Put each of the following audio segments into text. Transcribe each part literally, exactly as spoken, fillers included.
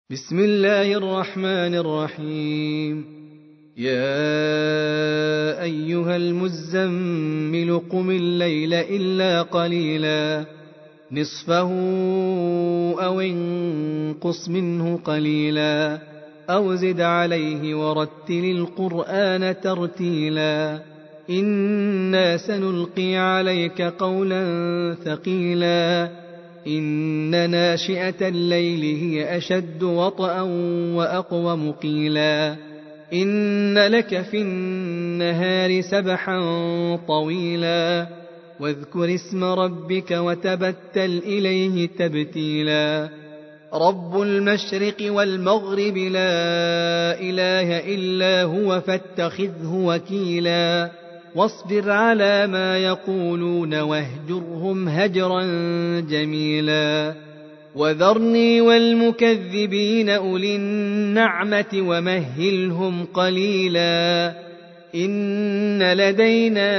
بسم الله الرحمن الرحيم. يا أيها المزمل قم الليل إلا قليلا نصفه أو انقص منه قليلا أو زد عليه ورتل القرآن ترتيلا إنا سنلقي عليك قولا ثقيلا إن ناشئة الليل هي أشد وطئا وأقوم قيلا إن لك في النهار سبحا طويلا واذكر اسم ربك وتبتل إليه تبتيلا رب المشرق والمغرب لا إله إلا هو فاتخذه وكيلا واصبر على ما يقولون واهجرهم هجرا جميلا وذرني والمكذبين أولي النعمة ومهلهم قليلا إن لدينا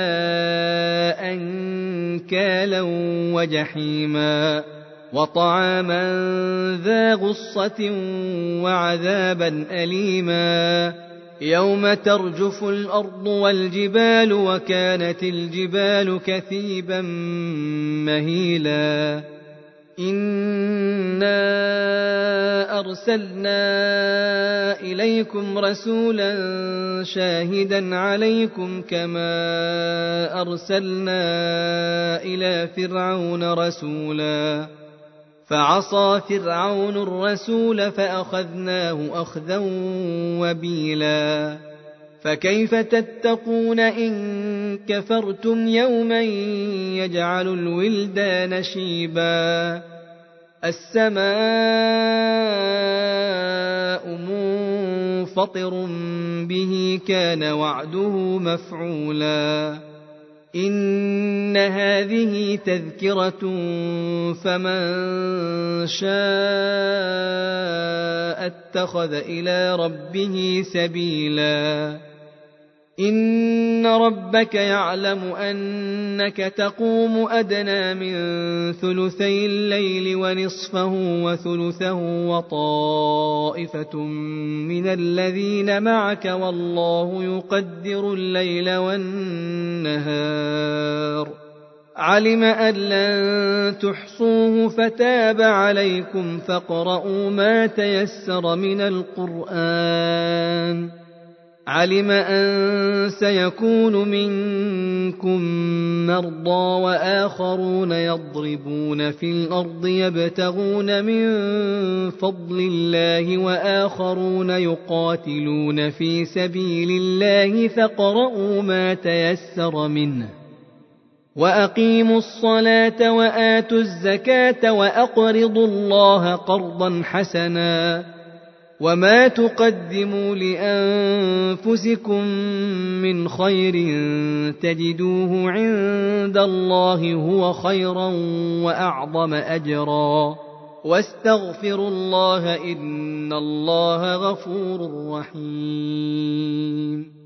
أنكالا وجحيما وطعاما ذا غصة وعذابا أليما يوم ترجف الأرض والجبال وكانت الجبال كثيبا مهيلا إنا أرسلنا إليكم رسولا شاهدا عليكم كما أرسلنا إلى فرعون رسولا فعصى فرعون الرسول فأخذناه أخذا وبيلا فكيف تتقون إن كفرتم يوما يجعل الولدان شيبا السماء منفطر به كان وعده مفعولا إن هذه تذكرة فمن شاء اتخذ إلى ربه سبيلا إن ربك يعلم أنك تقوم أدنى من ثلثي الليل ونصفه وثلثه وطائفة من الذين معك والله يقدر الليل والنهار علم أن لن تحصوه فتاب عليكم فاقرؤوا ما تيسر من القرآن علم أن سيكون منكم مرضى وآخرون يضربون في الأرض يبتغون من فضل الله وآخرون يقاتلون في سبيل الله فاقرؤوا ما تيسر منه وأقيموا الصلاة وآتوا الزكاة وأقرضوا الله قرضا حسنا وما تقدموا لأنفسكم من خير تجدوه عند الله هو خيرا وأعظم أجرا واستغفروا الله إن الله غفور رحيم.